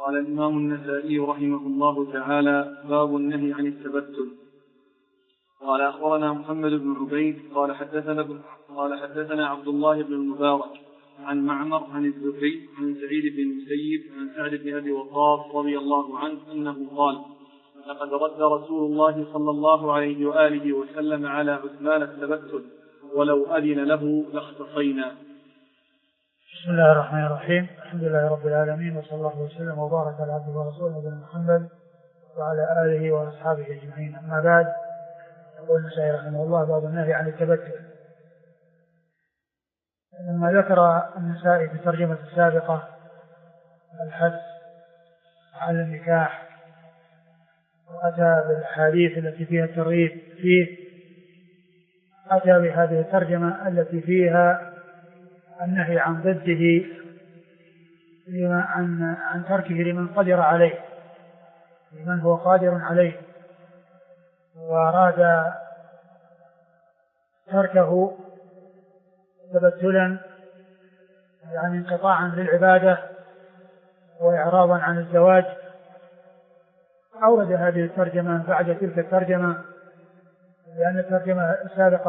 قال الإمام النسائي رحمه الله تعالى: باب النهي عن التبتل. قال أخبرنا محمد بن عبيد قال حدثنا عبد الله بن المبارك عن معمر عن الزهري عن سعيد بن المسيب عن سعد بن أبي وقاص رضي الله عنه أنه قال: لقد رد رسول الله صلى الله عليه وآله وسلم على عثمان التبتل ولو أذن له لاختصينا. بسم الله الرحمن الرحيم. الحمد لله رب العالمين، وصلى الله وسلم وبارك على عبده ورسوله نبينا محمد وعلى آله وأصحابه أجمعين. أما بعد، يقول النسائي رحمه الله: باب النهي عن التبتل. لما ذكر النسائي في الترجمة السابقة الحث على النكاح وأتى بالأحاديث التي فيها الترغيب فيه، أتى بهذه الترجمة التي فيها النهي عن ضده، عن تركه لمن قدر عليه، لمن هو قادر عليه، وأراد تركه تبتلا يعني انقطاعا للعبادة وإعراضا عن الزواج. أورد هذه الترجمة بعد تلك الترجمة، لأن الترجمة السابقة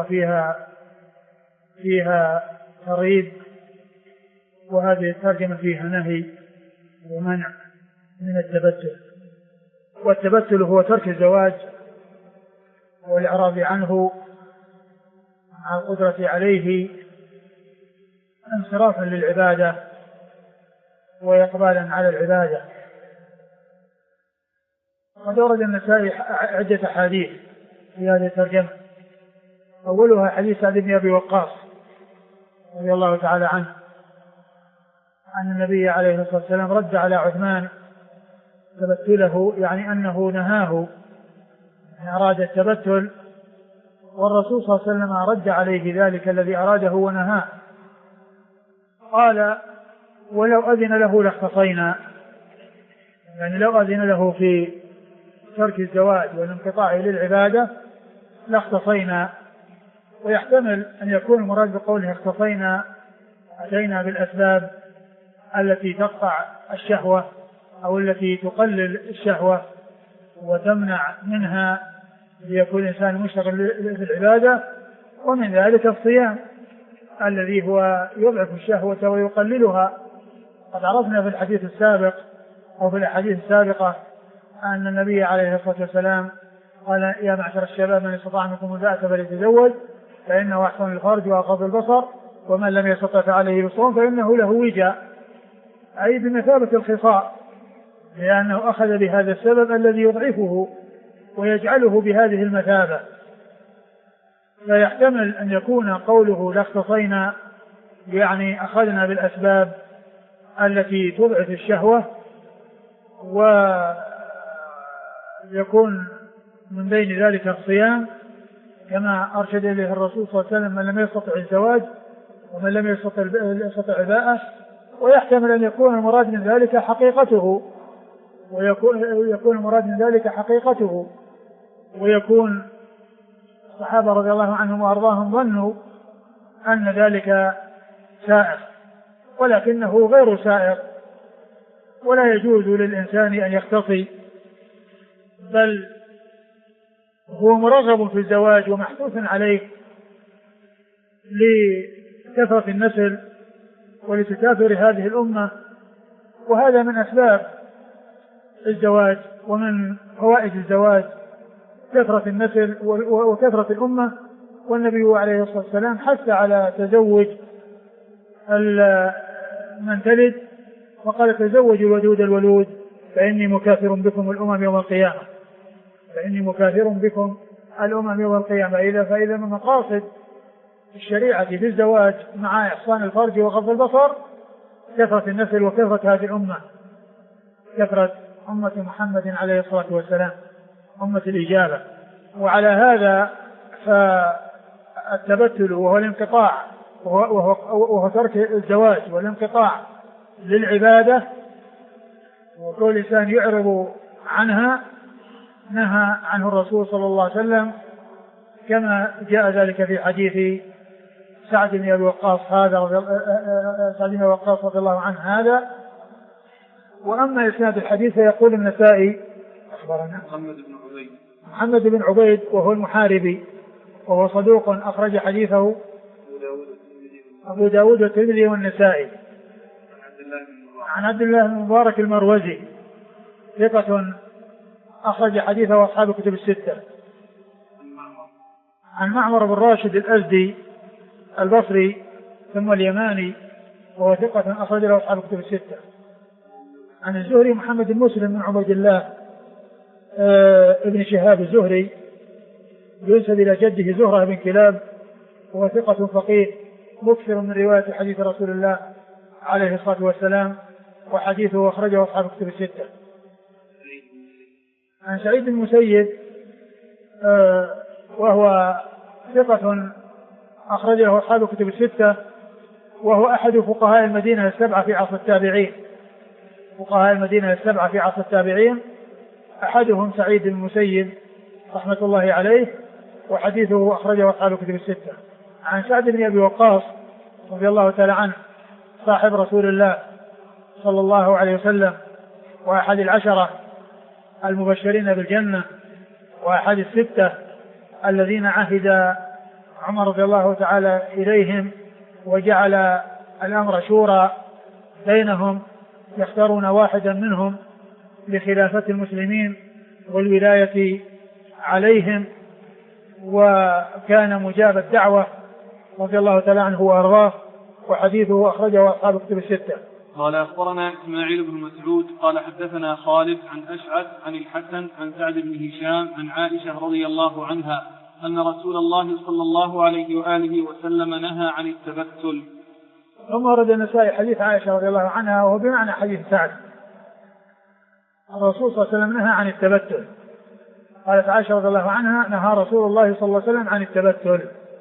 فيها ترغيب، وهذه الترجمة فيها نهي ومنع من التبتل. والتبتل هو ترك الزواج والإعراض عنه مع القدرة عليه انصرافا للعبادة وإقبالا على العبادة. قد ورد النسائي عدة أحاديث في هذه الترجمة، أولها حديث سعد بن أبي وقاص رضي الله تعالى عنه أن النبي عليه الصلاة والسلام رد على عثمان تبتله، يعني أنه نهاه أن أراد التبتل، والرسول صلى الله عليه وسلم رد عليه ذلك الذي أراده ونهاه. قال: ولو أذن له لاختصينا، يعني لو أذن له في ترك الزواج والانقطاع للعبادة لاختصينا. ويحتمل أن يكون المراد بقوله اختصينا أتينا بالأسباب التي تقطع الشهوة أو التي تقلل الشهوة وتمنع منها ليكون الإنسان مشتغل بالعبادة، ومن ذلك الصيام الذي هو يضعف الشهوة ويقللها. قد عرفنا في الحديث السابق أو في الأحاديث السابقة أن النبي عليه الصلاة والسلام قال: يا معشر الشباب من استطاع منكم الباءة فليتزوج فإنه أحسن الفرج وأغض البصر ومن لم يستطع فعليه بالصوم فإنه له وجاء، أي بمثابة الخصاء، لأنه أخذ بهذا السبب الذي يضعفه ويجعله بهذه المثابة. فيحتمل أن يكون قوله لاختصينا يعني أخذنا بالأسباب التي تضعف الشهوة، ويكون من بين ذلك الصيام كما أرشد إليه الرسول صلى الله عليه وسلم: من لم يستطع الزواج ومن لم يستطع الباءة. ويحتمل أن يكون المراد من ذلك حقيقته، ويكون المراد من ذلك حقيقته، ويكون الصحابة رضي الله عنهم وأرضاهم ظنوا أن ذلك سائغ، ولكنه غير سائغ، ولا يجوز للإنسان أن يختصي، بل هو مرغب في الزواج ومحثوث عليه لكثرة النسل ولتكاثر هذه الأمة، وهذا من أسباب الزواج ومن فوائد الزواج كثرة النسل وكثرة الأمة. والنبي عليه الصلاة والسلام حث على تزوج من تلد، وقال: تزوجوا الودود الولود فإني مكاثر بكم الأمم يوم القيامة، فإني مكاثر بكم الأمم يوم القيامة. فإذا من مقاصد الشريعة في الزواج مع إحصان الفرج وغض البصر كثرة النسل وكثرة هذه الأمة، كثرة أمة محمد عليه الصلاة والسلام، أمة الإجابة. وعلى هذا فالتبتل وهو الانقطاع وهو ترك الزواج والانقطاع للعبادة وكل إنسان يعرض عنها نهى عنه الرسول صلى الله عليه وسلم، كما جاء ذلك في حديث سعد بن أبي وقاص رضي الله عنه هذا. وأما إسناد الحديث فيقول النسائي أخبرنا محمد بن عبيد وهو المحاربي وهو صدوق أخرج حديثه أبو داود والترمذي والنسائي. عن عبد الله بن مبارك المروزي ثقة أخرج حديثه أصحاب كتب الستة. عن معمر بن راشد الأزدي البصري ثم اليماني وهو ثقة أخرج له أصحاب كتب الستة. عن الزهري محمد بن مسلم بن عبيد الله ابن شهاب الزهري ينسب إلى جده زهرة بن كلاب وهو ثقة فقيه مكثر من رواية حديث رسول الله عليه الصلاة والسلام وحديثه أخرجه أصحاب كتب الستة. عن سعيد بن المسيب وهو ثقة أخرجه أصحاب كتب الستة وهو أحد فقهاء المدينة السبعة في عصر التابعين. فقهاء المدينة السبعة في عصر التابعين أحدهم سعيد بن المسيب رحمة الله عليه وحديثه أخرجه أصحاب كتب الستة. عن سعد بن أبي وقاص رضي الله تعالى عنه صاحب رسول الله صلى الله عليه وسلم وأحد العشرة المبشرين بالجنة وأحد الستة الذين عهد عمر رضي الله تعالى إليهم وجعل الأمر شورى بينهم يختارون واحدا منهم لخلافة المسلمين والولاية عليهم وكان مجاب الدعوة رضي الله تعالى عنه وأرضاه وحديثه أخرجه أصحاب كتب الستة. قال أخبرنا إسماعيل بن مسعود قال حدثنا خالد عن أشعث عن الحسن عن سعد بن هشام عن عائشة رضي الله عنها أن رسول الله صلى الله عليه وآله وسلم نهى عن التبتل. ثم ورد النسائي حديث عائشة رضي الله عنها وهو بمعنى حديث سعد. الرسول صلى الله عليه وسلم نهى عن التبتل. قالت عائشة رضي الله عنها نهى رسول الله صلى الله عليه وسلم عن التبتل.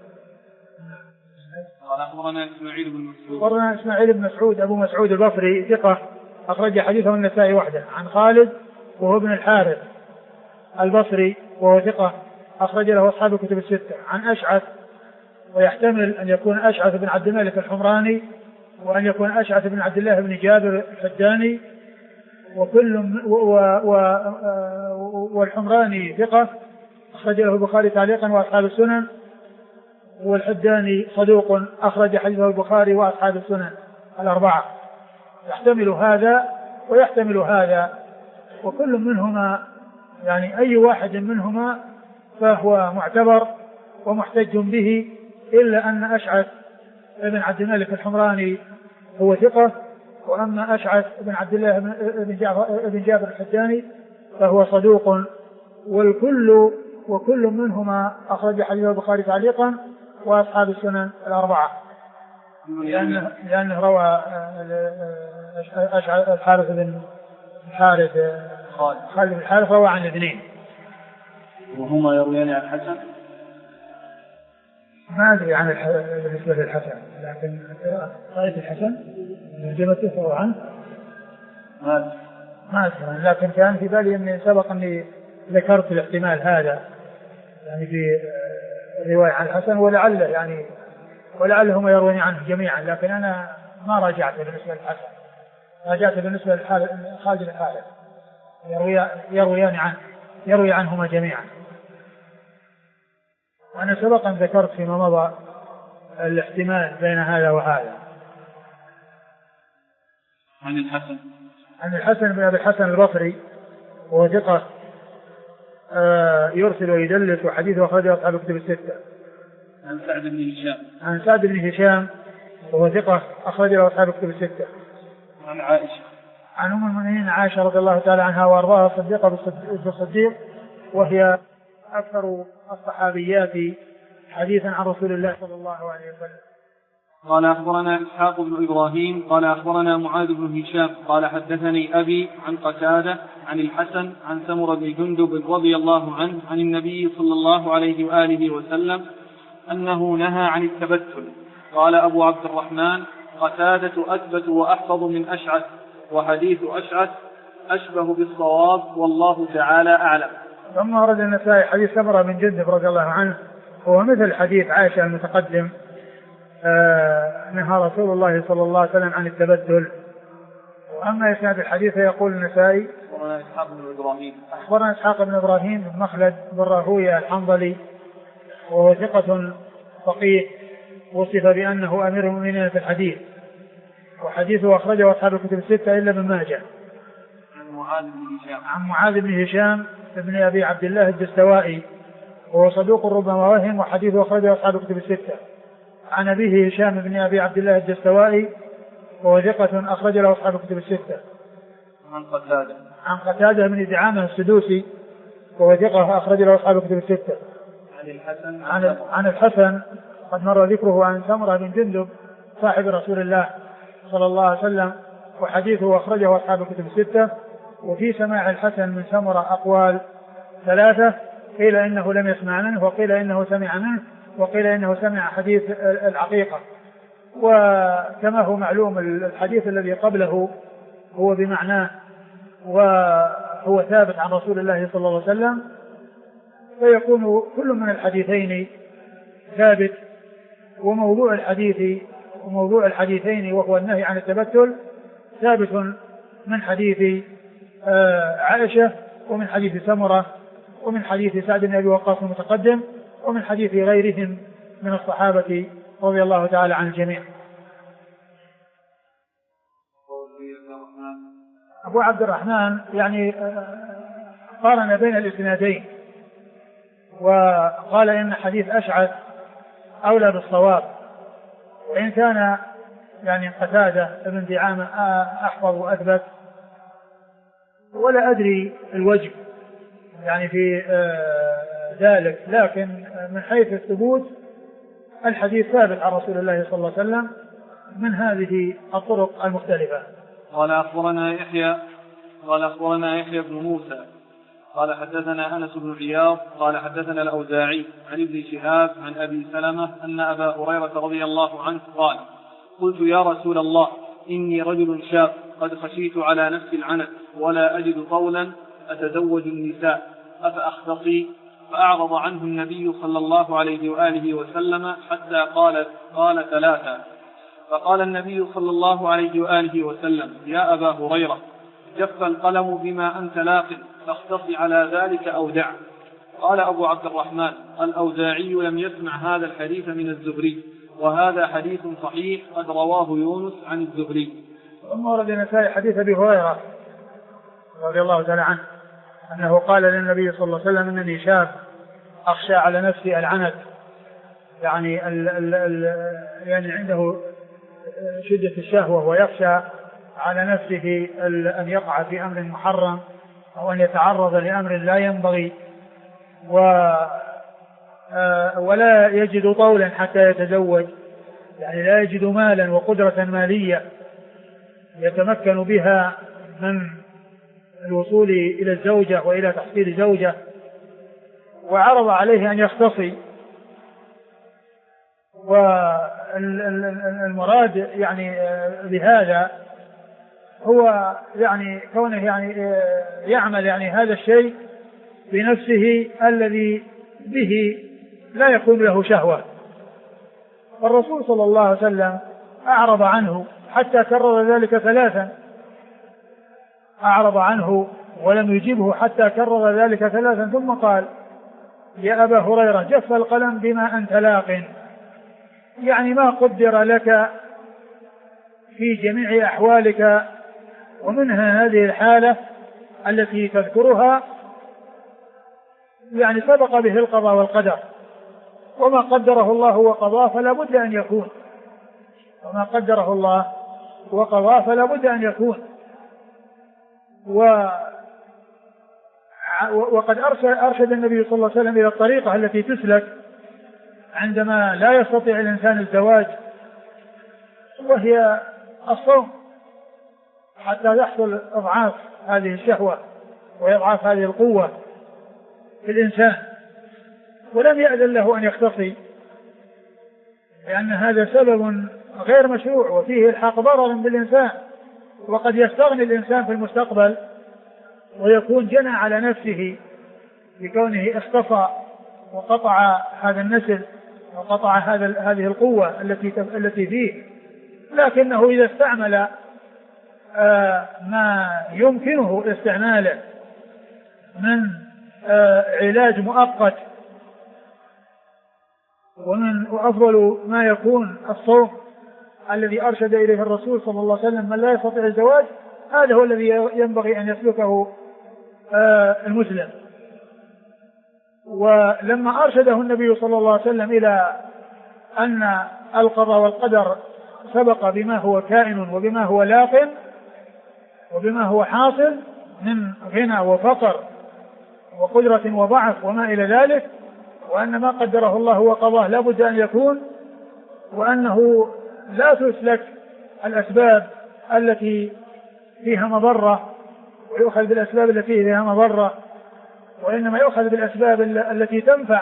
قال أخبرنا إسماعيل بن مسعود. أخبرنا إسماعيل بن مسعود أبو مسعود البصري ثقة أخرج حديثه النسائي وحده. عن خالد وهو ابن الحارث البصري وهو ثقة أخرج له أصحاب كتب الستة. عن أشعث ويحتمل أن يكون أشعث بن عبد الملك الحمراني وأن يكون أشعث بن عبد الله بن جابر الحداني وكل والحمراني ثقة أخرج له البخاري تعليقا وأصحاب السنن والحداني صدوق أخرج حديثه البخاري وأصحاب السنن الأربعة. يحتمل هذا ويحتمل هذا وكل منهما يعني أي واحد منهما فهو معتبر ومحتج به إلا أن أشعث بن عبد الملك الحمراني هو ثقة وأما أشعث بن عبد الله بن جابر الحداني فهو صدوق وكل منهما أخرج حديث البخاري تعليقا وأصحاب السنن الأربعة لأنه روى الحارث بن خالد بن الحارث روى عن الاثنين وهما يرويان عن الحسن. ما أدري عن بالنسبة للحسن لكن رأيت الحسن جبته فهو عنه ما أذكر لكن كان في بالي أني سبق أني ذكرت الاحتمال هذا يعني في رواية عن الحسن ولعلهما يروون عنه جميعا لكن أنا ما راجعت بالنسبة للحسن راجعت بالنسبة لخالد الحارث يروي عنهما جميعا. وأنا سبقا ذكرت فيما مضى الاحتمال بين هذا وهذا. عن الحسن بن أبي الحسن البصري وهو ثقة يرسل ويدلس وحديثه أخرجه أصحاب كتب الستة. عن سعد بن هشام وهو ثقة أخرجه أصحاب كتب الستة. عن أم المؤمنين عائشة رضي الله تعالى عنها وأرضاها صديقة بالصديق وهي أكثر الصحابيات حديثا عن رسول الله صلى الله عليه وسلم. قال أخبرنا إسحاق بن إبراهيم قال أخبرنا معاذ بن هشام قال حدثني أبي عن قتادة عن الحسن عن سمرة بن جندب رضي الله عنه عن النبي صلى الله عليه وآله وسلم أنه نهى عن التبتل. قال أبو عبد الرحمن قتادة أثبت وأحفظ من أشعث وحديث أشعث أشبه بالصواب والله تعالى أعلم. ثم ورد النسائي حديث سمرة بن جندب رضي الله عنه هو مثل حديث عائشة المتقدم نهى رسول الله صلى الله عليه وسلم عن التبتل وأما إسناد الحديث يقول النسائي أخبرنا إسحاق بن إبراهيم بن مخلد بن راهويه الحنظلي وهو ثقة فقيه وصف بأنه أمير المؤمنين في الحديث، وحديثه أخرجه أصحاب الكتب الستة إلا ابن ماجه. عن معاذ بن هشام بن أبي عبد الله الدستوائي وهو صدوق ربما وهم وحديثه أخرجه أصحاب الكتب الستة. عن أبيه هشام بن أبي عبد الله الدستوائي وهو ثقة أخرج له أصحاب الكتب الستة. عن قتادة بن دعامة السدوسي وهو ثقة أخرج له أصحاب الكتب الستة. عن الحسن قد مر ذكره عن سمرة بن جندب صاحب رسول الله صلى الله عليه وسلم وحديثه أخرجه أصحاب الكتب الستة. وفي سماع الحسن من سمرة أقوال ثلاثة، قيل إنه لم يسمع منه، وقيل إنه سمع منه، وقيل إنه سمع حديث العقيقة. وكما هو معلوم الحديث الذي قبله هو بمعناه وهو ثابت عن رسول الله صلى الله عليه وسلم، فيكون كل من الحديثين ثابت. وموضوع الحديثين وهو النهي عن التبتل ثابت من حديث عائشة ومن حديث سمرة ومن حديث سعد بن أبي وقاص المتقدم ومن حديث غيرهم من الصحابة رضي الله تعالى عن الجميع. أبو عبد الرحمن يعني قارن بين الإسنادين وقال إن حديث أشعث أولى بالصواب، وإن كان يعني قتادة ابن دعامة أحفظ وأثبت، ولا أدري الوجه يعني في ذلك، لكن من حيث الثبوت الحديث ثابت عن رسول الله صلى الله عليه وسلم من هذه الطرق المختلفة. قال أخبرنا يحيى بن موسى قال حدثنا أنس بن عياض قال حدثنا الأوزاعي عن ابن شهاب عن أبي سلمة أن أبا هريرة رضي الله عنه قال: قلت يا رسول الله إني رجل شاب قد خشيت على نفسي العنت ولا أجد طولا أتزوج النساء أفأختصي؟ فأعرض عنه النبي صلى الله عليه وآله وسلم حتى قال ثلاثا. فقال النبي صلى الله عليه وآله وسلم: يا أبا هريرة جف القلم بما أنت لاق فاختص على ذلك أو دع. قال أبو عبد الرحمن: الأوزاعي لم يسمع هذا الحديث من الزهري، وهذا حديث صحيح قد رواه يونس عن الزهري. ثم ورد النسائي حديث أبي هريرة رضي الله تعالى عنه أنه قال للنبي صلى الله عليه وسلم: إنني شاب أخشى على نفسي العنت، يعني يعني عنده شدة الشهوة ويخشى على نفسه أن يقع في أمر محرم أو أن يتعرض لأمر لا ينبغي، ولا يجد طولا حتى يتزوج، يعني لا يجد مالا وقدرة مالية يتمكن بها من الوصول إلى الزوجة وإلى تحصيل زوجة، وعرض عليه أن يختصي. والمراد يعني بهذا هو يعني كونه يعني يعمل يعني هذا الشيء بنفسه الذي به لا يكون له شهوة. والرسول صلى الله عليه وسلم أعرض عنه حتى كرر ذلك ثلاثا، أعرض عنه ولم يجبه حتى كرر ذلك ثلاثا، ثم قال: يا أبا هريرة جف القلم بما أنت لاق، يعني ما قدر لك في جميع أحوالك، ومنها هذه الحالة التي تذكرها يعني سبق به القضاء والقدر، وما قدره الله وقضاه فلا بد أن يكون، وما قدره الله وقضاه فلا بد أن يكون. وقد أرشد النبي صلى الله عليه وسلم إلى الطريقة التي تسلك عندما لا يستطيع الإنسان الزواج، وهي الصوم حتى يحصل إضعاف هذه الشهوة وإضعاف هذه القوة في الإنسان. ولم يأذن له أن يختصي، لأن هذا سبب غير مشروع وفيه الحاق ضرر بالإنسان، وقد يستغني الإنسان في المستقبل ويكون جنى على نفسه بكونه اختصى وقطع هذا النسل وقطع هذه القوة التي فيه. لكنه إذا استعمل ما يمكنه استعماله من علاج مؤقت، وأفضل ما يكون الصوم الذي أرشد إليه الرسول صلى الله عليه وسلم من لا يستطيع الزواج، هذا هو الذي ينبغي أن يسلكه المسلم. ولما أرشده النبي صلى الله عليه وسلم إلى أن القضاء والقدر سبق بما هو كائن وبما هو لاق وبما هو حاصل من غنى وفقر وقدرة وضعف وما إلى ذلك، وأن ما قدره الله وقضاه لا بد أن يكون، وأنه لا تسلك الأسباب التي فيها مضرة ويؤخذ بالأسباب التي فيها مضرة، وإنما يؤخذ بالأسباب التي تنفع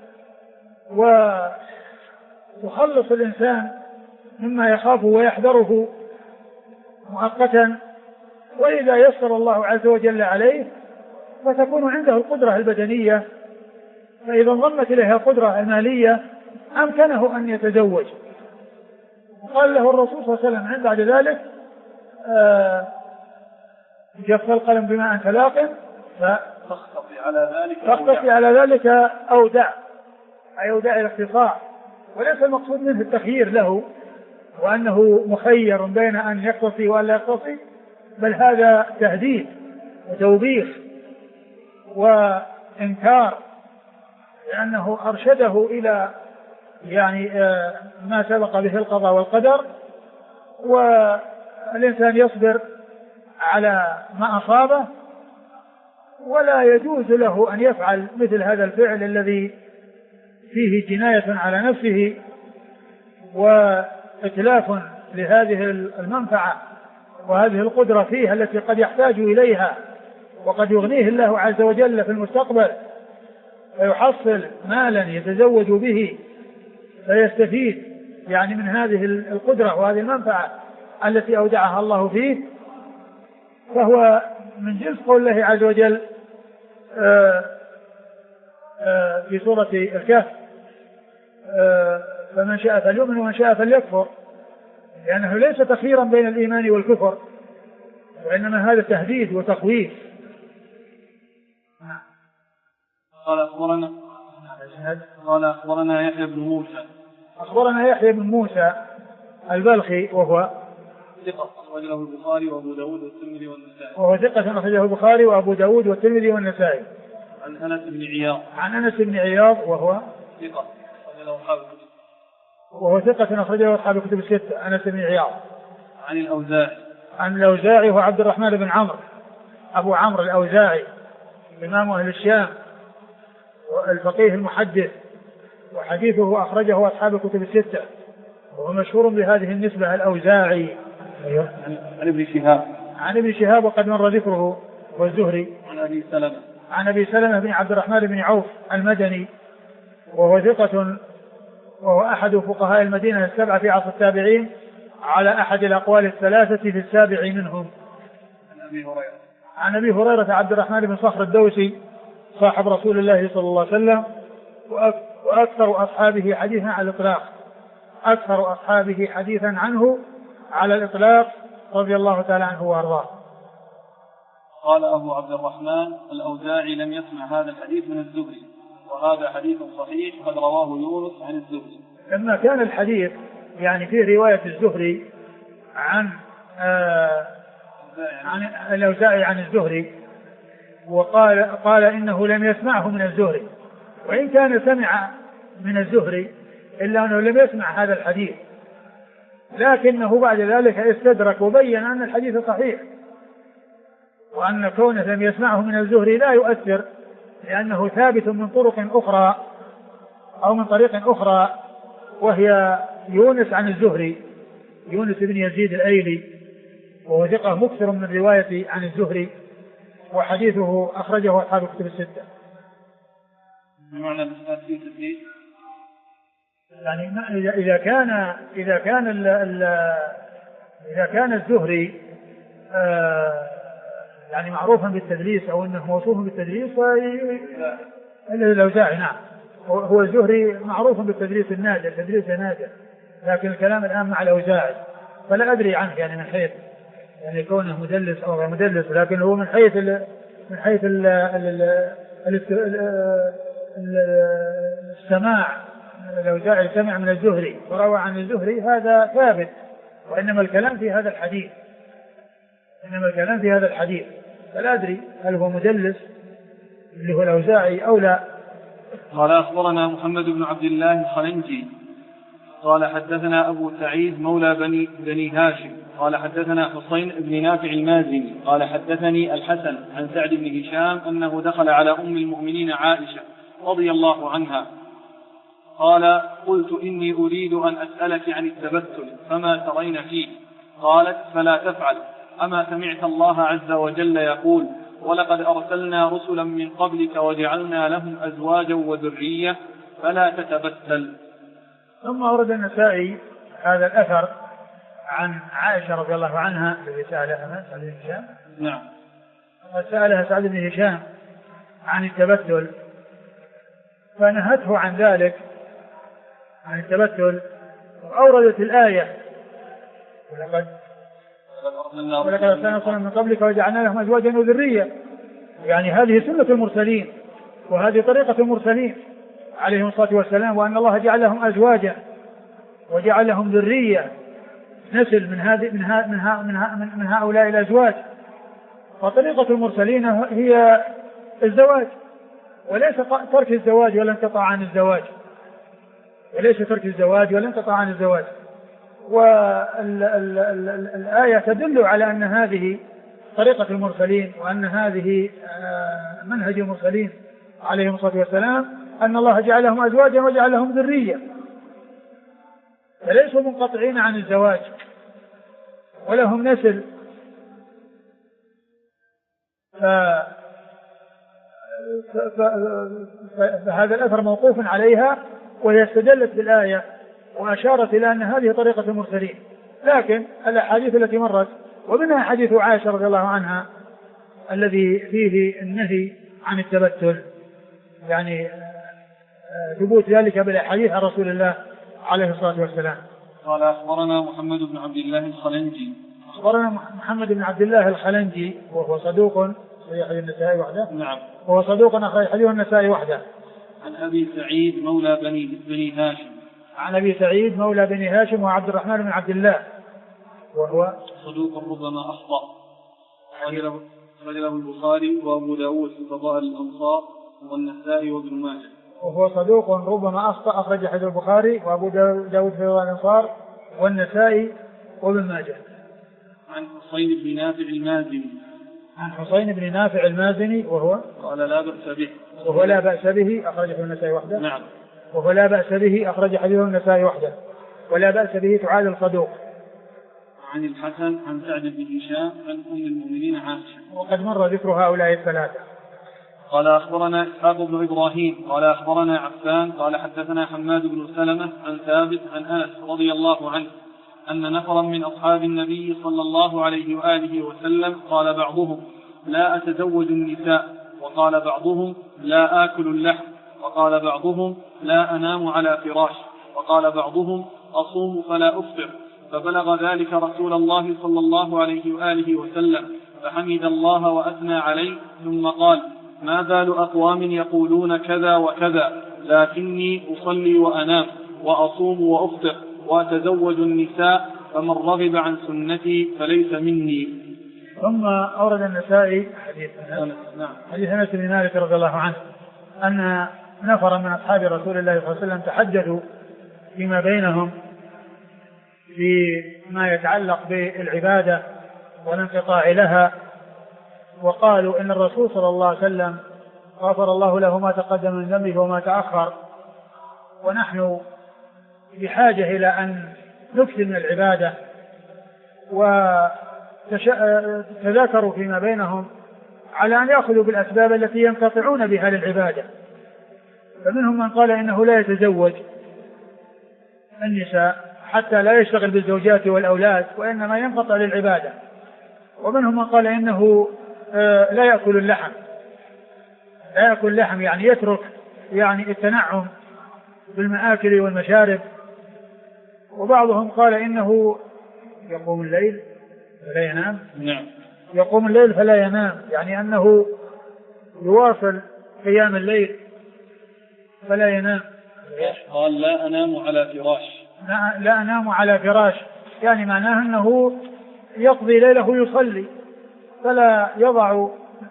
وتخلص الإنسان مما يخافه ويحذره مؤقتا، وإذا يسر الله عز وجل عليه فتكون عنده القدرة البدنية، فإذا انضمت إليها القدرة المالية أمكنه أن يتزوج. وقال له الرسول صلى الله عليه وسلم عند بعد ذلك جف القلم بما أنت لاق فاختصي على ذلك أو دع، أي أودع الاختصار. وليس المقصود منه التخيير له وأنه مخير بين أن يقتصي وأن لا يقتصي، بل هذا تهديد وتوبيخ وإنكار، لأنه أرشده إلى يعني ما سبق به القضاء والقدر، والإنسان يصبر على ما أصابه، ولا يجوز له أن يفعل مثل هذا الفعل الذي فيه جناية على نفسه وإتلاف لهذه المنفعة وهذه القدرة فيها التي قد يحتاج إليها وقد يغنيه الله عز وجل في المستقبل، فيحصل مالا يتزوج به فيستفيد يعني من هذه القدرة وهذه المنفعة التي أودعها الله فيه. فهو من جنس قول الله عز وجل في سورة الكهف فمن شاء فليؤمن ومن شاء فليكفر، لأنه ليس تخييرا بين الإيمان والكفر، وإنما هذا تهديد وتخويف. قال أخبرنا يحيى بن موسى. أخبرنا يحيى بن موسى البلخي وهو ثقة أخرجه البخاري وأبو داود والترمذي والنسائي. وهو ثقة أخرجه البخاري وأبو داود والترمذي والنسائي. عن أنس بن عياض. عن أنس بن عياض وهو ثقة أخرجه أصحاب الكتب. وهو ثقة أخرجه أصحاب الكتب الستة. أنس بن عياض. عن الأوزاعي. عن الأوزاعي هو عبد الرحمن بن عمرو أبو عمرو الأوزاعي إمام أهل الشام والفقيه المحدث، وحديثه أخرجه أصحاب الكتب الستة، وهو مشهور بهذه النسبة الأوزاعي. أيوه. عن ابن شهاب. عن ابن شهاب وقد مر ذكره والزهري. عن أبي سلمة. عن أبي سلمة بن عبد الرحمن بن عوف المدني وهو ثقة، وهو أحد فقهاء المدينة السبعة في عصر التابعين على أحد الأقوال الثلاثة في السابع منهم. عن أبي هريرة. عن أبي هريرة عبد الرحمن بن صخر الدوسي صاحب رسول الله صلى الله عليه وسلم، وأكثر أصحابه حديثا على الإطلاق، أكثر أصحابه حديثا عنه على الإطلاق رضي الله تعالى عنه وأرضاه. قال أبو عبد الرحمن الأوزاعي لم يسمع هذا الحديث من الزهري، وهذا حديث صحيح قد رواه يونس عن الزهري. لما كان الحديث يعني في رواية الزهري عن الأوزاعي عن الزهري، وقال إنه لم يسمعه من الزهري، وإن كان سمع من الزهري إلا أنه لم يسمع هذا الحديث، لكنه بعد ذلك استدرك وبين أن الحديث صحيح، وأن كونه لم يسمعه من الزهري لا يؤثر، لأنه ثابت من طرق أخرى أو من طريق أخرى، وهي يونس عن الزهري، يونس بن يزيد الأيلي، وهو ثقة مكثر من الرواية عن الزهري، وحديثه أخرجه أصحاب الكتب الستة. بمعنى الإسناد فيه تدليس، يعني إذا كان الزهري يعني معروفا بالتدليس أو أنه موصوف بالتدليس الأوزاعي نعم، هو الزهري معروف بالتدليس النادر، تدليس نادر، لكن الكلام الآن مع الأوزاعي، فلا أدري عنه يعني من حيث يعني كونه مدلس أو غير مدلس، لكن هو من حيث السماع، الأوزاعي سمع من الزهري وروى عن الزهري هذا ثابت، وإنما الكلام في هذا الحديث، فلا أدري هل هو مدلس اللي هو الأوزاعي أو لا. قال أخبرنا محمد بن عبد الله الخلنجي قال حدثنا أبو سعيد مولى بني هاشم قال حدثنا حسين بن نافع المازني قال حدثني الحسن عن سعد بن هشام أنه دخل على أم المؤمنين عائشة رضي الله عنها قال قلت إني أريد أن أسألك عن التبتل فما ترين فيه؟ قالت فلا تفعل، أما سمعت الله عز وجل يقول ولقد أرسلنا رسلا من قبلك وجعلنا لهم أزواجا وذرية فلا تتبتل. ثم أورد النسائي هذا الأثر عن عائشة رضي الله عنها الذي سألها سعد بن هشام. نعم. سألها سعد بن هشام عن التبتل فنهته عن ذلك، عن التبتل، وأوردت الآية ولقد أرسلنا رسلا من قبلك وجعلنا لهم أزواجا وذرية، يعني هذه سنة المرسلين وهذه طريقة المرسلين عليهم الصلاة والسلام، وأن الله جعل لهم أزواجا وجعل لهم ذرية نسل من هؤلاء الأزواج. فطريقة المرسلين هي الزواج، وليس ترك الزواج ولا انقطاع عن الزواج، والآية تدل على أن هذه طريقة المرسلين وأن هذه منهج المرسلين عليهم الصلاة والسلام، أن الله جعل لهم أزواجا وجعل لهم ذرية، فليسوا منقطعين عن الزواج ولهم نسل. فهذا الأثر موقوف عليها، وهي استدلت بالآية وأشارت إلى أن هذه طريقة المرسلين. لكن الأحاديث التي مرت ومنها حديث عائشة رضي الله عنها الذي فيه النهي عن التبتل، يعني ثبوت ذلك بالأحاديث عن رسول الله عليه الصلاة والسلام. قال أخبرنا محمد بن عبد الله الخلنجي. أخبرنا محمد بن عبد الله الخلنجي وهو صدوق أخرج حديث النسائي وحده. نعم. وهو صدوق أخرج حديث النسائي وحده. عن أبي سعيد مولى بني هاشم. عن أبي سعيد مولى بني هاشم وعبد الرحمن بن عبد الله وهو صدوق ربما أخطأ. رجله البخاري وأبو داود في فضائل الأنصار والنسائي وابن ماجه. وهو صدوق ربما أخطأ، أخرج حديث البخاري وأبو داود في فضائل الأنصار والنسائي وابن ماجه. عن حسين بن نافع المازني. عن حسين بن نافع المازني وهو قال لا بأس به. وهو لا بأس به، أخرج حديث النسائي وحده. نعم. وهو لا بأس به، أخرج حديث النسائي وحده، ولا بأس به تعادل صدوق. عن الحسن عن سعد بن هشام عن أم المؤمنين عائشة. وقد مر ذكر هؤلاء الثلاثة. قال أخبرنا إسحاق بن إبراهيم قال أخبرنا عفان قال حدثنا حماد بن سلمة عن ثابت عن أنس رضي الله عنه أن نفرا من أصحاب النبي صلى الله عليه وآله وسلم قال بعضهم لا أتزوج النساء، وقال بعضهم لا آكل اللحم، وقال بعضهم لا أنام على فراش، وقال بعضهم أصوم فلا أفطر. فبلغ ذلك رسول الله صلى الله عليه وآله وسلم فحمد الله وأثنى عليه ثم قال ما بال أقوام يقولون كذا وكذا لكني أصلي وأنام وأصوم وأفطر وأتزوج النساء فمن رغب عن سنتي فليس مني. ثم أورد النسائي حديث أنس بن مالك رضي الله عنه أن نفر من أصحاب رسول الله صلى الله عليه وسلم تحدثوا فيما بينهم فيما يتعلق بالعبادة والانقطاع لها، وقالوا إن الرسول صلى الله عليه وسلم غفر الله له ما تقدم من ذنبه وما تأخر، ونحن بحاجة إلى أن نكثر من العبادة. وتذاكروا فيما بينهم على أن يأخذوا بالأسباب التي ينقطعون بها للعبادة، فمنهم من قال إنه لا يتزوج النساء حتى لا يشتغل بالزوجات والأولاد وإنما ينقطع للعبادة، ومنهم من قال إنه لا يأكل اللحم يعني يترك يعني التنعم بالمآكل والمشارب، وبعضهم قال إنه يقوم الليل فلا ينام. نعم. يقوم الليل فلا ينام، يعني أنه يواصل قيام الليل فلا ينام. قال لا أنام على فراش. لا أنام على فراش، يعني معناه أنه يقضي ليله يصلي، فلا يضع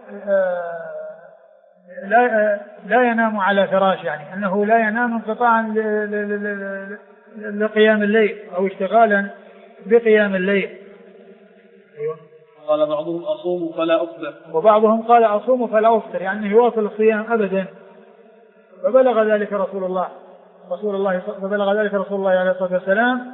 لا ينام على فراش، يعني أنه لا ينام انقطاعا لقيام الليل أو اشتغالا بقيام الليل. قال بعضهم أصوم فلا أفطر، وبعضهم قال أصوم فلا أفطر، يعني يواصل الصيام أبدا. فبلغ ذلك رسول الله عليه الصلاة والسلام،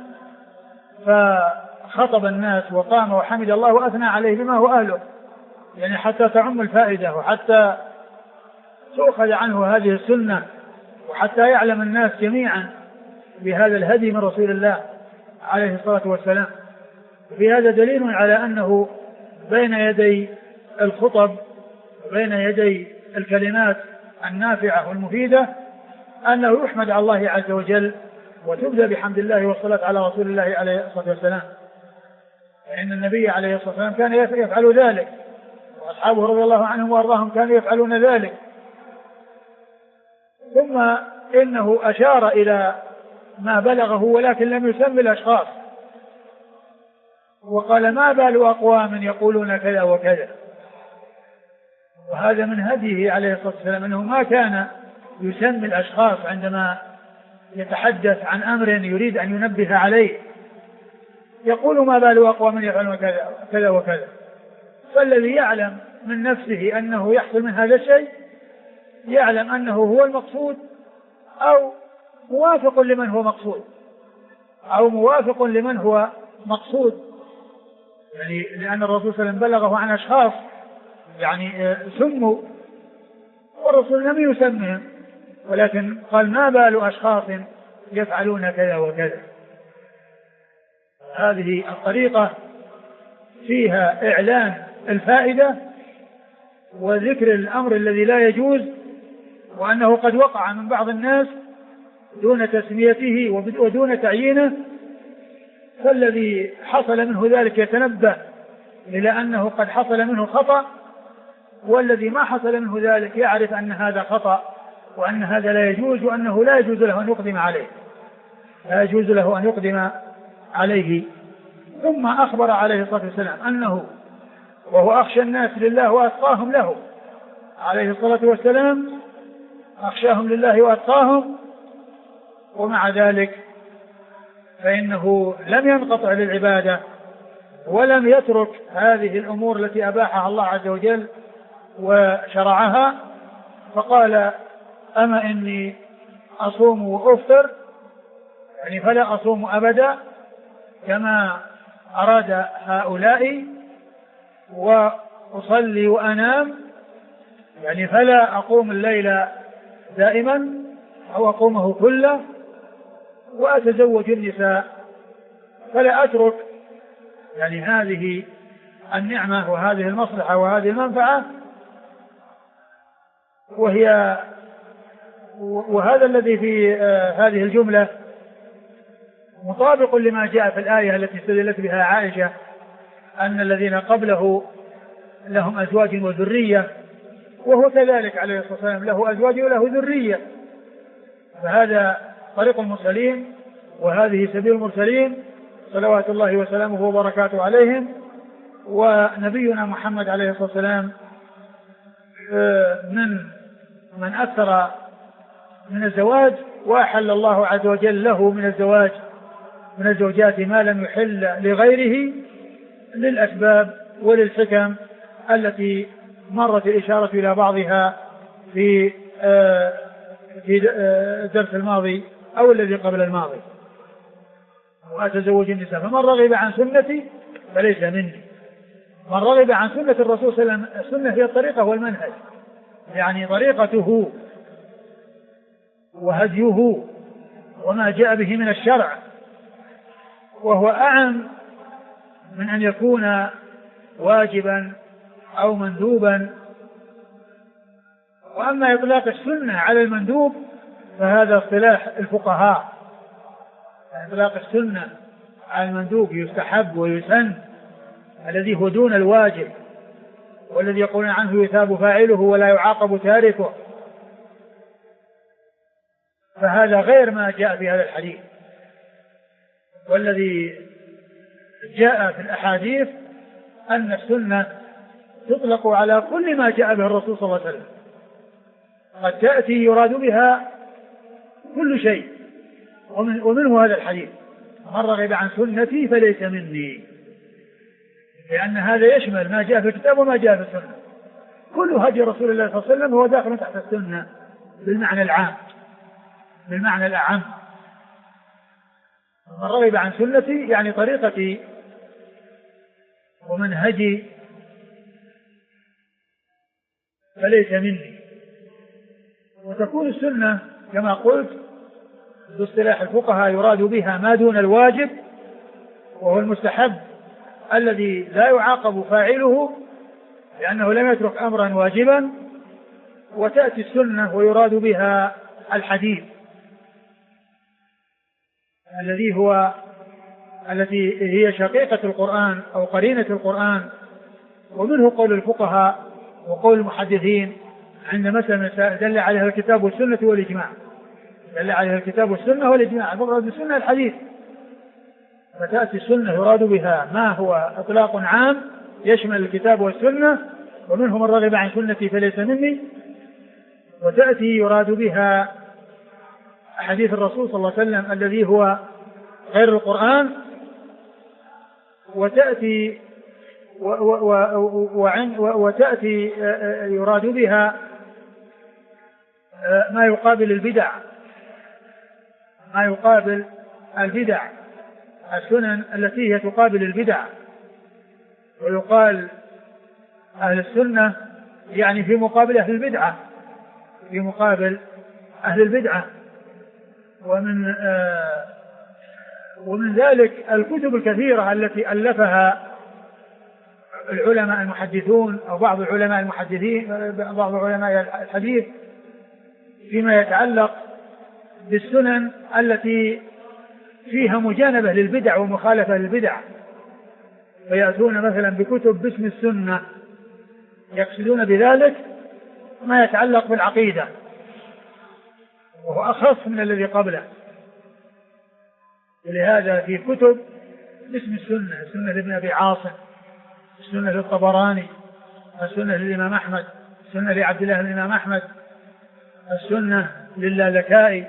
فخطب الناس وقام وحمد الله وأثنى عليه بما هو أهله، يعني حتى تعم الفائدة وحتى تؤخذ عنه هذه السنة، وحتى يعلم الناس جميعا بهذا الهدي من رسول الله عليه الصلاة والسلام. في هذا دليل على أنه بين يدي الخطب وبين يدي الكلمات النافعة والمفيدة أنه يحمد على الله عز وجل وتبدأ بحمد الله والصلاة على رسول الله عليه الصلاة والسلام، فإن النبي عليه الصلاة والسلام كان يفعل ذلك، وأصحابه رضي الله عنهم وأرضاهم كانوا يفعلون ذلك. ثم إنه أشار إلى ما بلغه ولكن لم يسمي الأشخاص، وقال ما بال أقوام يقولون كذا وكذا. وهذا من هديه عليه الصلاة والسلام أنه ما كان يسمي الأشخاص عندما يتحدث عن أمر يريد أن ينبه عليه، يقول ما بال أقوام يفعلون كذا وكذا. فالذي يعلم من نفسه أنه يحصل من هذا الشيء يعلم أنه هو المقصود أو موافق لمن هو مقصود يعني لأن الرسول صلى الله عليه وسلم بلغه عن أشخاص يعني سموا، والرسول لم يسمهم، ولكن قال ما بال أشخاص يفعلون كذا وكذا. هذه الطريقة فيها إعلان الفائدة وذكر الأمر الذي لا يجوز، وأنه قد وقع من بعض الناس دون تسميته ودون تعيينه، فالذي حصل منه ذلك يتنبه إلى أنه قد حصل منه خطأ، والذي ما حصل منه ذلك يعرف أن هذا خطأ وأن هذا لا يجوز، وأنه لا يجوز له أن يقدم عليه. ثم أخبر عليه الصلاة والسلام أنه وهو أخشى الناس لله وأتقاهم له عليه الصلاة والسلام، أخشاهم لله وأتقاهم، ومع ذلك فإنه لم ينقطع للعبادة ولم يترك هذه الأمور التي أباحها الله عز وجل وشرعها، فقال أما إني أصوم وأفطر، يعني فلا أصوم أبدا كما أراد هؤلاء، وأصلي وأنام، يعني فلا أقوم الليل دائما أو أقومه كله، وأتزوج النساء، فلا أترك يعني هذه النعمة وهذه المصلحة وهذه المنفعة، وهذا الذي في هذه الجملة مطابق لما جاء في الآية التي استدلت بها عائشة أن الذين قبله لهم أزواج وذرية، وهو كذلك عليه الصلاة والسلام له أزواج وله ذرية، فهذا طريق المرسلين وهذه سبيل المرسلين صلوات الله وسلامه وبركاته عليهم. ونبينا محمد عليه الصلاة والسلام من أكثر من الزواج، وأحل الله عز وجل له من الزواج من الزوجات ما لم يحل لغيره للأسباب وللحكم التي مرت الإشارة إلى بعضها في الدرس الماضي أو الذي قبل الماضي. وأتزوج النساء فمن رغب عن سنتي فليس مني. من رغب عن سنة الرسول صلى الله عليه وسلم، السنة هي الطريقة والمنهج، يعني طريقته وهديه وما جاء به من الشرع، وهو أعم من أن يكون واجبا أو مندوبا. وأما إطلاق السنة على المندوب فهذا اصطلاح الفقهاء، إطلاق السنة على المندوب يستحب ويسن، الذي هو دون الواجب، والذي يقولون عنه يثاب فاعله ولا يعاقب تاركه، فهذا غير ما جاء في هذا الحديث. والذي جاء في الأحاديث أن السنة تطلق على كل ما جاء به الرسول صلى الله عليه وسلم، قد تأتي يراد بها كل شيء، ومنه هذا الحديث: من رغب عن سنتي فليس مني، لأن هذا يشمل ما جاء في الكتاب وما جاء في السنة. كل هدي رسول الله صلى الله عليه وسلم هو داخل تحت السنة بالمعنى العام، بالمعنى الأعم. من رغب عن سنتي يعني طريقتي ومنهجي فليس مني. وتكون السنة كما قلت باصطلاح الفقهاء يراد بها ما دون الواجب، وهو المستحب الذي لا يعاقب فاعله لأنه لم يترك أمرا واجبا. وتأتي السنة ويراد بها الحديث التي هي شقيقة القرآن أو قرينة القرآن. ومنه قول الفقهاء وقول المحدثين عند مثلا دل عليها الكتاب والسنة والإجماع، دل عليها الكتاب والسنة والإجماع، المراد بالسنة الحديث. فتأتي السنة يراد بها ما هو إطلاق عام يشمل الكتاب والسنة، ومنهم من رغب عن سنتي فليس مني. وتأتي يراد بها حديث الرسول صلى الله عليه وسلم الذي هو غير القرآن. وتأتي وتأتي يراد بها ما يقابل البدع، ما يقابل البدع، السنن التي هي تقابل البدع. ويقال أهل السنة يعني في مقابل أهل البدعة، في مقابل أهل البدعة. ومن ذلك الكتب الكثيرة التي ألفها العلماء المحدثون أو بعض العلماء المحدثين، بعض علماء الحديث، فيما يتعلق بالسنن التي فيها مجانبة للبدع ومخالفة للبدع. فيأتون مثلا بكتب باسم السنة يقصدون بذلك ما يتعلق بالعقيدة، وهو أخص من الذي قبله. ولهذا في كتب باسم السنة: السنة لابن أبي عاصم، السنة للطبراني، السنة للإمام أحمد، السنة لعبد الله الإمام أحمد، السنة للالكائي،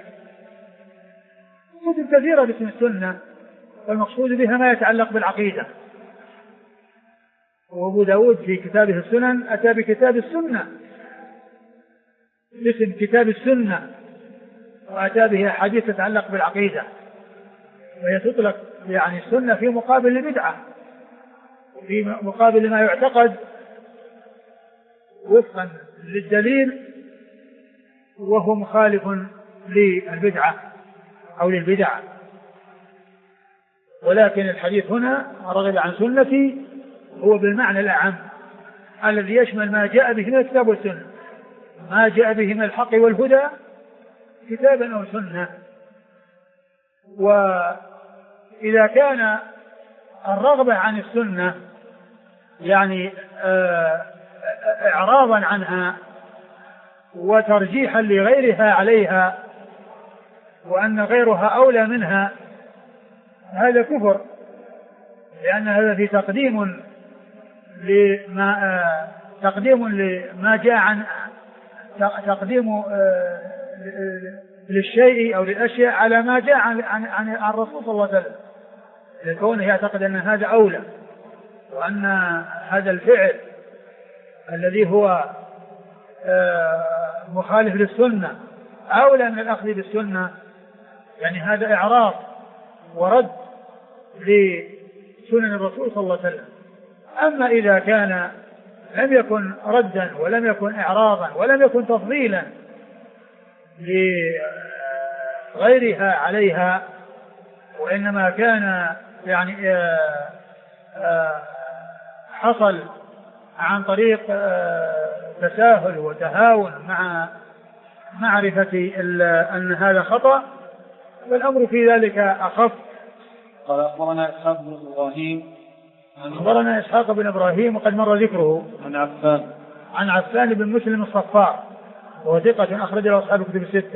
كتب كثيرة باسم السنة، والمقصود بها ما يتعلق بالعقيدة. وأبو داود في كتابه السنن أتى بكتاب السنة باسم كتاب السنة، وأتى به أحاديث تتعلق بالعقيدة، وهي تطلق يعني السنة في مقابل البدعة وفي مقابل ما يعتقد وفقا للدليل وهو مخالف للبدعة أو للبدع. ولكن الحديث هنا رغب عن سنتي هو بالمعنى الأعم الذي يشمل ما جاء به من الكتاب والسنة، ما جاء به من الحق والهدى كتابا أو سنة. وإذا كان الرغبة عن السنة يعني إعراضا عنها وترجيحا لغيرها عليها وأن غيرها أولى منها، هذا كفر، لأن هذا في تقديم لما جاء عن تقديم للشيء أو للأشياء على ما جاء عن الرسول صلى الله عليه وسلم، لكونه يعتقد أن هذا أولى، وأن هذا الفعل الذي هو مخالف للسنة أولى من الأخذ بالسنة. يعني هذا إعراض ورد لسنن الرسول صلى الله عليه وسلم. أما إذا كان لم يكن ردا ولم يكن إعراضا ولم يكن تفضيلا لغيرها عليها، وإنما كان يعني حصل عن طريق تساهل وتهاون مع معرفة أن هذا خطأ، والأمر في ذلك أخف. قال أخبرنا إسحاق بن إبراهيم أخبرنا إسحاق بن إبراهيم وقد مر ذكره. عن عفان بن مسلم الصفار وهو ثقة أخرج له أصحاب الكتب الستة.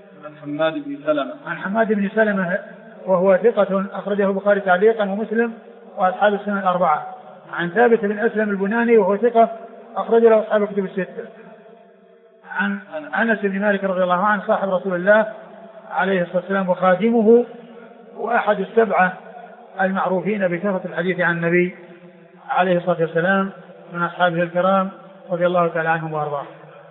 عن حماد بن سلمة وهو ثقة أخرجه البخاري تعليقا ومسلم وأصحاب السنن الأربعة. عن ثابت بن أسلم البناني وهو ثقة أخرج له أصحاب الكتب الستة. عن أنس بن مالك رضي الله عنه صاحب رسول الله عليه الصلاة والسلام وخادمه وأحد السبعة المعروفين بكثرة الحديث عن النبي عليه الصلاة والسلام من أصحابه الكرام رضي الله تعالى عنهم وأرضاهم.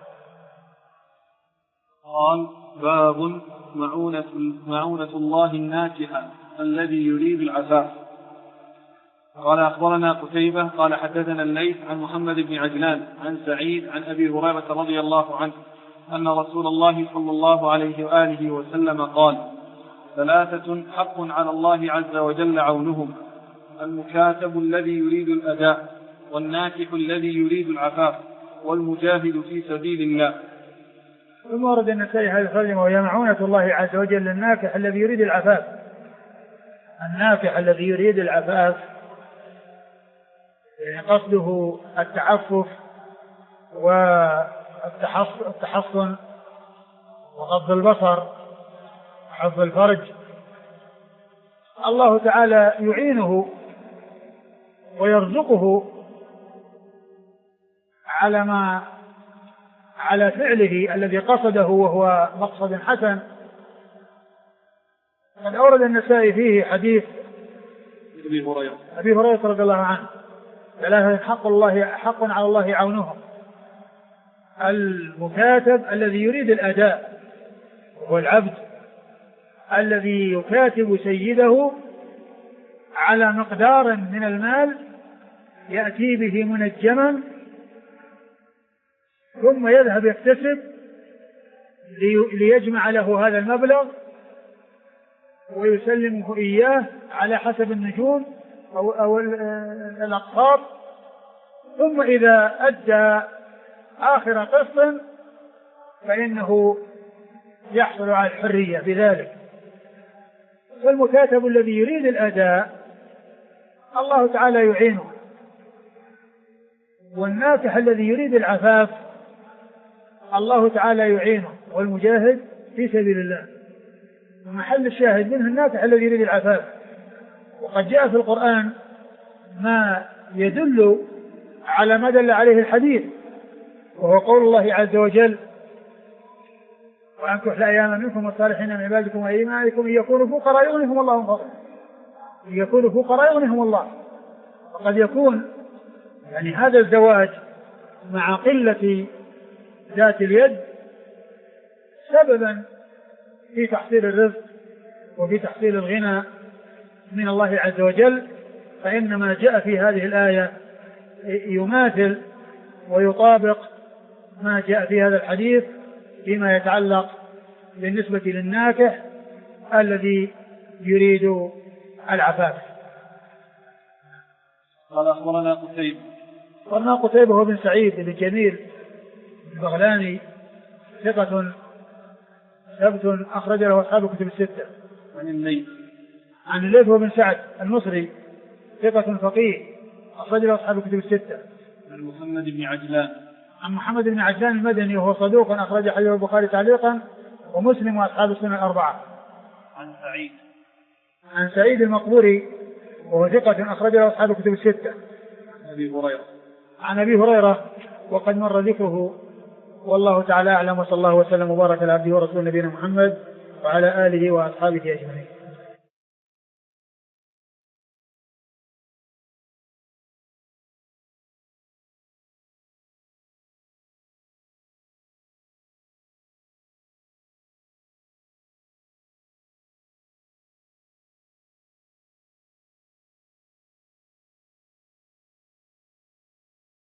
قال: باب معونة الله الناكحة الذي يريد العفاف. قال: أخبرنا قتيبة قال حدثنا الليث عن محمد بن عجلان عن سعيد عن أبي هريرة رضي الله عنه أن رسول الله صلى الله عليه وآله وسلم قال: ثلاثة حق على الله عز وجل عونهم: المكاتب الذي يريد الأداء، والناكح الذي يريد العفاف، والمجاهد في سبيل الله. ثم ورد النسائي هذه الترجمة وهي معونة الله عز وجل للناكح الذي يريد العفاف. الناكح الذي يريد العفاف قصده التعفف والتحصن وغض البصر وحفظ الفرج. الله تعالى يعينه ويرزقه على فعله الذي قصده وهو مقصد حسن. قد أورد النسائي فيه حديث أبي هريرة رضي الله عنه: ثلاثة حق على الله عونهم: المكاتب الذي يريد الأداء، وهو العبد الذي يكاتب سيده على مقدار من المال يأتي به منجما ثم يذهب يكتسب ليجمع له هذا المبلغ ويسلمه إياه على حسب النجوم أو الأقطار، ثم إذا أدى آخر قسط فإنه يحصل على الحرية بذلك. فالمكاتب الذي يريد الأداء الله تعالى يعينه، والناكح الذي يريد العفاف الله تعالى يعينه، والمجاهد في سبيل الله. ومحل الشاهد منه الناكح الذي يريد العفاف. وقد جاء في القرآن ما يدل على ما دل عليه الحديث، وهو قول الله عز وجل: وأنكحوا الأيام منكم والصالحين من عبادكم وإمائكم إن يكونوا فقراء يغنيهم الله من فضله. إن يكونوا فقراء يغنيهم الله. وقد يكون يعني هذا الزواج مع قلة ذات اليد سببا في تحصيل الرزق وفي تحصيل الغنى من الله عز وجل، فإنما جاء في هذه الآية يماثل ويطابق ما جاء في هذا الحديث فيما يتعلق بالنسبة للناكح الذي يريد العفاف. قال: أخبرنا قتيبة هو بن سعيد بن جميل البغلاني ثقة ثبت أخرج له أصحاب الكتب الستة. عن الليث بن سعد المصري ثقة فقيه أخرج له أصحاب الكتب الستة. عن محمد بن عجلان المدني وهو صدوق أخرج حديث البخاري تعليقا ومسلم وأصحاب السنن الأربعة. عن سعيد المقبوري وهو ثقة أخرج له أصحاب الكتب الستة. عن أبي هريرة وقد مر ذكره، والله تعالى أعلم، وصلى الله وسلم وبارك على عبده ورسوله نبينا محمد وعلى آله وأصحابه أجمعين.